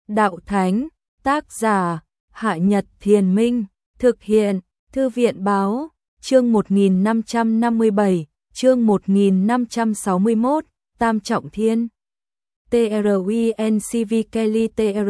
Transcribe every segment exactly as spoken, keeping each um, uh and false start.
đạo thánh, tác giả, Hạ Nhật Thiền Minh, thực hiện, Thư viện Báo, chương một nghìn năm trăm năm mươi bảy, chương một nghìn năm trăm sáu mươi mốt, Tam Trọng Thiên. TRUINCV Kelly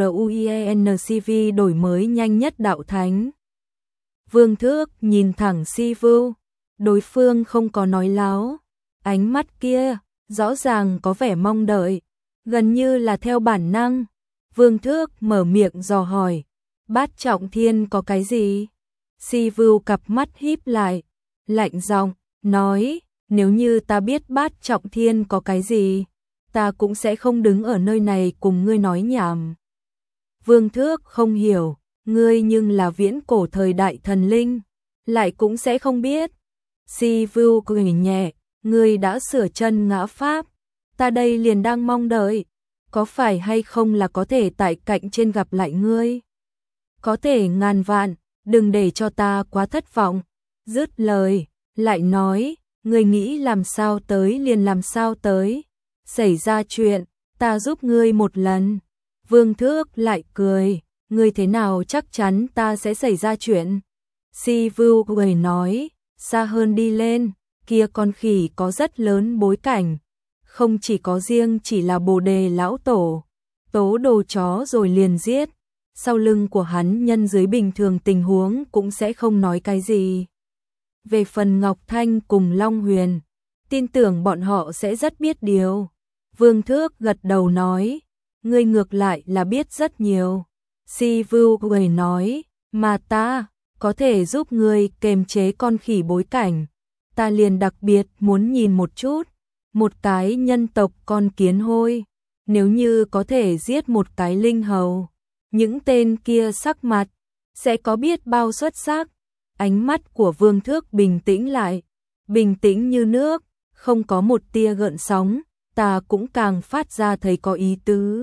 TRUIENCV đổi mới nhanh nhất đạo thánh. Vương Thước nhìn thẳng Si Vưu, đối phương không có nói láo, ánh mắt kia rõ ràng có vẻ mong đợi, gần như là theo bản năng. Vương Thước mở miệng dò hỏi, Bát Trọng Thiên có cái gì? Si Vưu cặp mắt híp lại, lạnh giọng nói, nếu như ta biết Bát Trọng Thiên có cái gì, ta cũng sẽ không đứng ở nơi này cùng ngươi nói nhảm. Vương Thước không hiểu, ngươi nhưng là viễn cổ thời đại thần linh, lại cũng sẽ không biết. Si Vưu cười nhẹ, ngươi đã sửa chân ngã pháp, ta đây liền đang mong đợi, có phải hay không là có thể tại cạnh trên gặp lại ngươi. Có thể ngàn vạn, đừng để cho ta quá thất vọng. Dứt lời, lại nói, ngươi nghĩ làm sao tới liền làm sao tới. Xảy ra chuyện, ta giúp ngươi một lần. Vương Thước lại cười, ngươi thế nào chắc chắn ta sẽ xảy ra chuyện. Si Vưu cười nói, xa hơn đi lên, kia con khỉ có rất lớn bối cảnh. Không chỉ có riêng chỉ là Bồ Đề lão tổ, tố đồ chó rồi liền giết. Sau lưng của hắn nhân dưới bình thường tình huống cũng sẽ không nói cái gì. Về phần Ngọc Thanh cùng Long Huyền, tin tưởng bọn họ sẽ rất biết điều. Vương Thước gật đầu nói, ngươi ngược lại là biết rất nhiều. Si Vưu cười nói, mà ta có thể giúp ngươi kềm chế con khỉ bối cảnh. Ta liền đặc biệt muốn nhìn một chút, một cái nhân tộc con kiến hôi, nếu như có thể giết một cái linh hầu, những tên kia sắc mặt sẽ có biết bao xuất sắc. Ánh mắt của Vương Thước bình tĩnh lại, bình tĩnh như nước, không có một tia gợn sóng, ta cũng càng phát ra thấy có ý tứ.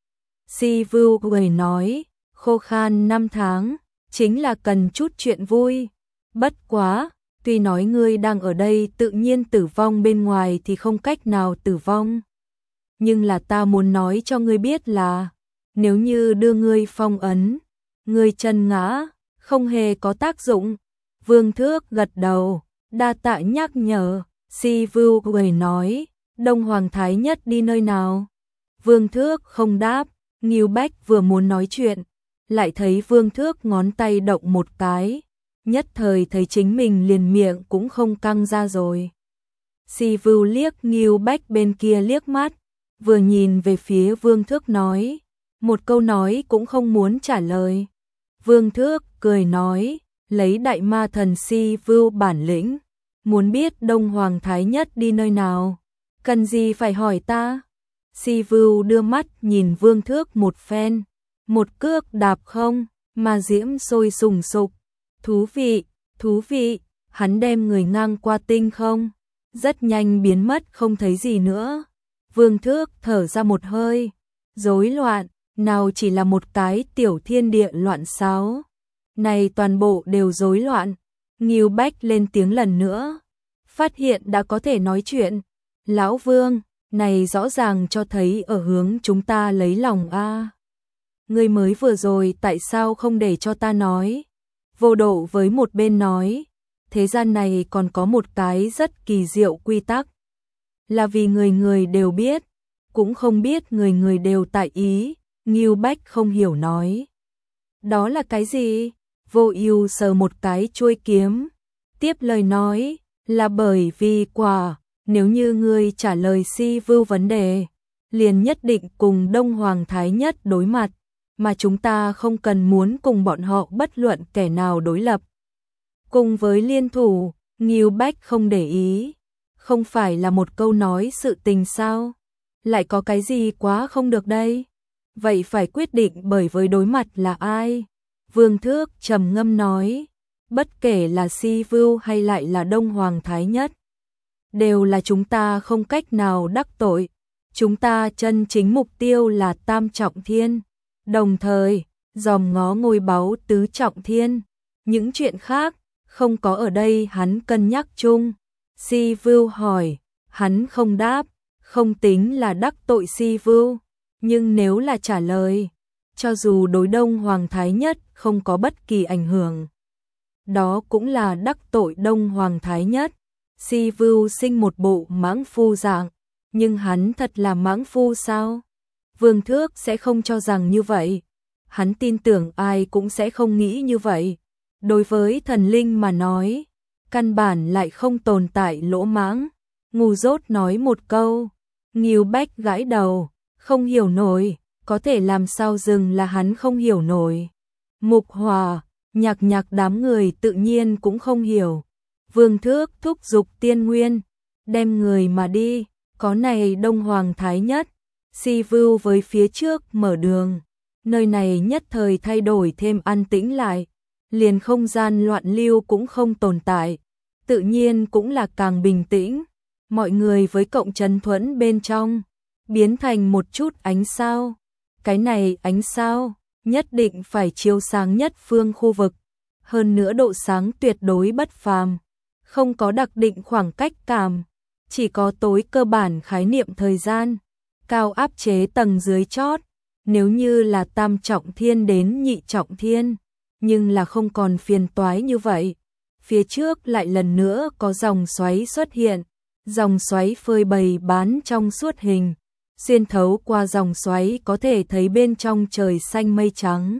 Si Vưu cười nói, khô khan năm tháng, chính là cần chút chuyện vui. Bất quá, tuy nói ngươi đang ở đây tự nhiên tử vong bên ngoài thì không cách nào tử vong. Nhưng là ta muốn nói cho ngươi biết là, nếu như đưa ngươi phong ấn, ngươi chân ngã, không hề có tác dụng. Vương Thước gật đầu, đa tạ nhắc nhở. Si Vưu cười nói, Đông Hoàng Thái Nhất đi nơi nào? Vương Thước không đáp, Ngưu Bách vừa muốn nói chuyện, lại thấy Vương Thước ngón tay động một cái, nhất thời thấy chính mình liền miệng cũng không căng ra rồi. Si Vưu liếc Ngưu Bách bên kia liếc mắt, vừa nhìn về phía Vương Thước nói, một câu nói cũng không muốn trả lời. Vương Thước cười nói, lấy đại ma thần Si Vưu bản lĩnh, muốn biết Đông Hoàng Thái Nhất đi nơi nào, cần gì phải hỏi ta. Si Vưu đưa mắt nhìn Vương Thước một phen, một cước đạp không, mà diễm sôi sùng sục. Thú vị, thú vị, hắn đem người ngang qua tinh không, rất nhanh biến mất không thấy gì nữa. Vương Thước thở ra một hơi, rối loạn, nào chỉ là một cái tiểu thiên địa loạn xáo, này toàn bộ đều rối loạn. Ngưu Bách lên tiếng lần nữa, phát hiện đã có thể nói chuyện. Lão Vương, này rõ ràng cho thấy ở hướng chúng ta lấy lòng a. À. Ngươi mới vừa rồi tại sao không để cho ta nói? Vô Độ với một bên nói, thế gian này còn có một cái rất kỳ diệu quy tắc, là vì người người đều biết, cũng không biết người người đều tại ý. Ngưu Bách không hiểu nói, đó là cái gì? Vô Ưu sờ một cái chuôi kiếm, tiếp lời nói, là bởi vì quả, nếu như ngươi trả lời Si Vưu vấn đề, liền nhất định cùng Đông Hoàng Thái Nhất đối mặt, mà chúng ta không cần muốn cùng bọn họ bất luận kẻ nào đối lập. Cùng với liên thủ, Ngưu Bách không để ý, không phải là một câu nói sự tình sao? Lại có cái gì quá không được đây? Vậy phải quyết định bởi với đối mặt là ai? Vương Thước trầm ngâm nói, bất kể là Si Vưu hay lại là Đông Hoàng Thái Nhất, đều là chúng ta không cách nào đắc tội. Chúng ta chân chính mục tiêu là Tam Trọng Thiên, đồng thời dòm ngó ngôi báu Tứ Trọng Thiên. Những chuyện khác không có ở đây hắn cân nhắc chung. Si Vưu hỏi, hắn không đáp, không tính là đắc tội Si Vưu, nhưng nếu là trả lời, cho dù đối Đông Hoàng Thái Nhất không có bất kỳ ảnh hưởng. Đó cũng là đắc tội Đông Hoàng Thái Nhất. Si Vưu sinh một bộ mãng phu dạng, nhưng hắn thật là mãng phu sao? Vương Thước sẽ không cho rằng như vậy. Hắn tin tưởng ai cũng sẽ không nghĩ như vậy. Đối với thần linh mà nói, căn bản lại không tồn tại lỗ mãng. Ngu dốt nói một câu, Ngưu Bách gãi đầu, không hiểu nổi, có thể làm sao dừng là hắn không hiểu nổi. Mục Hòa, Nhạc Nhạc đám người tự nhiên cũng không hiểu. Vương Thước thúc giục Tiên Nguyên, đem người mà đi, có này Đông Hoàng Thái Nhất, Si Vưu với phía trước mở đường. Nơi này nhất thời thay đổi thêm an tĩnh lại, liền không gian loạn lưu cũng không tồn tại, tự nhiên cũng là càng bình tĩnh. Mọi người với cộng trấn thuẫn bên trong, biến thành một chút ánh sao. Cái này ánh sao, nhất định phải chiếu sáng nhất phương khu vực, hơn nữa độ sáng tuyệt đối bất phàm, không có đặc định khoảng cách cảm, chỉ có tối cơ bản khái niệm thời gian, cao áp chế tầng dưới chót, nếu như là tam trọng thiên đến nhị trọng thiên, nhưng là không còn phiền toái như vậy. Phía trước lại lần nữa có dòng xoáy xuất hiện, dòng xoáy phơi bày bán trong suốt hình, xuyên thấu qua dòng xoáy có thể thấy bên trong trời xanh mây trắng.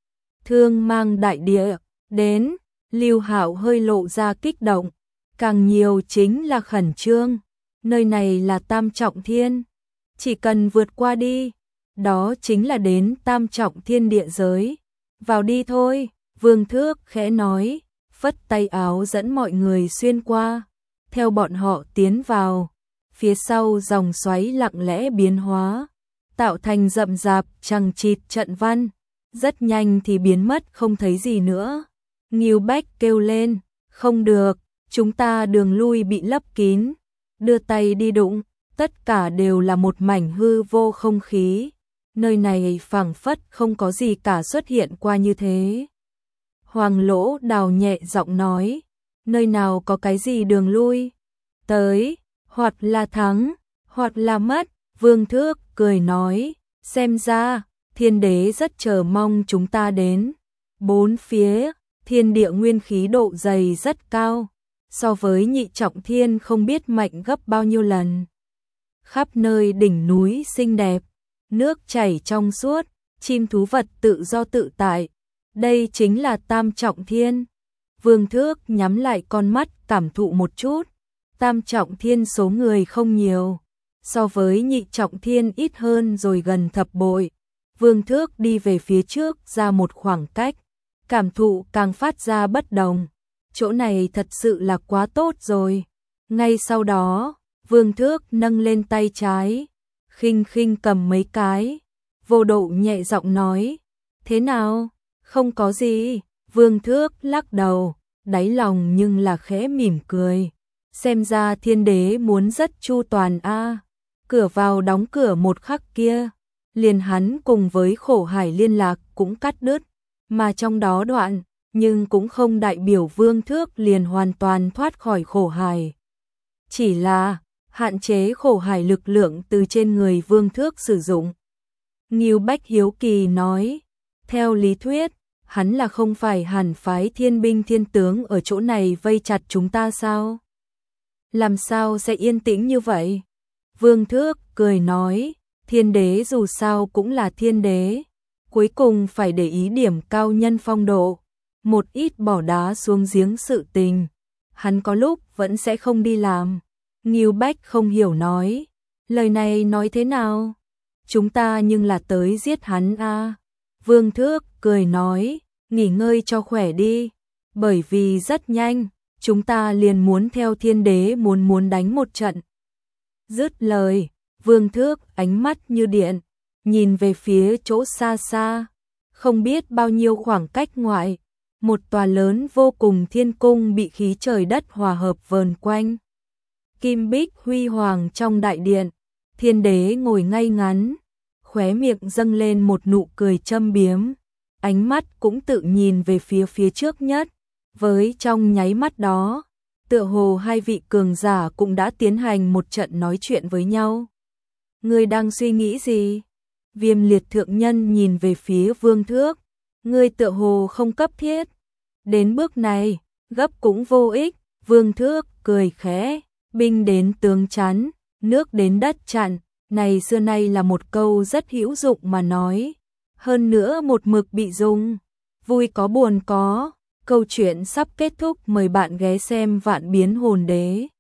Thương mang đại địa, đến, Lưu Hạo hơi lộ ra kích động, càng nhiều chính là khẩn trương, nơi này là tam trọng thiên, chỉ cần vượt qua đi, đó chính là đến tam trọng thiên địa giới, vào đi thôi, Vương Thước khẽ nói, phất tay áo dẫn mọi người xuyên qua, theo bọn họ tiến vào, phía sau dòng xoáy lặng lẽ biến hóa, tạo thành rậm rạp chằng chịt trận văn, rất nhanh thì biến mất không thấy gì nữa. Ngưu Bách kêu lên, không được, chúng ta đường lui bị lấp kín, đưa tay đi đụng, tất cả đều là một mảnh hư vô không khí, nơi này phảng phất không có gì cả xuất hiện qua như thế. Hoàng Lỗ Đào nhẹ giọng nói, nơi nào có cái gì đường lui, tới, hoặc là thắng, hoặc là mất. Vương Thước cười nói, xem ra, thiên đế rất chờ mong chúng ta đến. Bốn phía, thiên địa nguyên khí độ dày rất cao, so với nhị trọng thiên không biết mạnh gấp bao nhiêu lần. Khắp nơi đỉnh núi xinh đẹp, nước chảy trong suốt, chim thú vật tự do tự tại. Đây chính là tam trọng thiên. Vương Thước nhắm lại con mắt cảm thụ một chút. Tam trọng thiên số người không nhiều, so với nhị trọng thiên ít hơn rồi gần thập bội. Vương Thước đi về phía trước ra một khoảng cách, cảm thụ càng phát ra bất đồng. Chỗ này thật sự là quá tốt rồi. Ngay sau đó, Vương Thước nâng lên tay trái, khinh khinh cầm mấy cái, Vô Độ nhẹ giọng nói, thế nào? Không có gì. Vương Thước lắc đầu, đáy lòng nhưng là khẽ mỉm cười. Xem ra thiên đế muốn rất chu toàn a. Cửa vào đóng cửa một khắc kia, liền hắn cùng với Khổ Hải liên lạc cũng cắt đứt, mà trong đó đoạn, nhưng cũng không đại biểu Vương Thước liền hoàn toàn thoát khỏi Khổ Hải. Chỉ là hạn chế Khổ Hải lực lượng từ trên người Vương Thước sử dụng. Ngưu Bách hiếu kỳ nói, theo lý thuyết, hắn là không phải hẳn phái thiên binh thiên tướng ở chỗ này vây chặt chúng ta sao? Làm sao sẽ yên tĩnh như vậy? Vương Thước cười nói, thiên đế dù sao cũng là thiên đế, cuối cùng phải để ý điểm cao nhân phong độ, một ít bỏ đá xuống giếng sự tình, hắn có lúc vẫn sẽ không đi làm. Ngưu Bách không hiểu nói, lời này nói thế nào? Chúng ta nhưng là tới giết hắn a. Vương Thước cười nói, nghỉ ngơi cho khỏe đi, bởi vì rất nhanh, chúng ta liền muốn theo thiên đế muốn muốn đánh một trận. Dứt lời, Vương Thước ánh mắt như điện, nhìn về phía chỗ xa xa, không biết bao nhiêu khoảng cách ngoại, một tòa lớn vô cùng thiên cung bị khí trời đất hòa hợp vờn quanh. Kim bích huy hoàng trong đại điện, thiên đế ngồi ngay ngắn, khóe miệng dâng lên một nụ cười châm biếm, ánh mắt cũng tự nhìn về phía phía trước nhất, với trong nháy mắt đó, tựa hồ hai vị cường giả cũng đã tiến hành một trận nói chuyện với nhau. Ngươi đang suy nghĩ gì? Viêm liệt thượng nhân nhìn về phía Vương Thước, ngươi tựa hồ không cấp thiết. Đến bước này, gấp cũng vô ích, Vương Thước cười khẽ, binh đến tướng chắn, nước đến đất chặn, này xưa nay là một câu rất hữu dụng mà nói, hơn nữa một mực bị dùng, vui có buồn có. Câu chuyện sắp kết thúc, mời bạn ghé xem Vạn Biến Hồn Đế.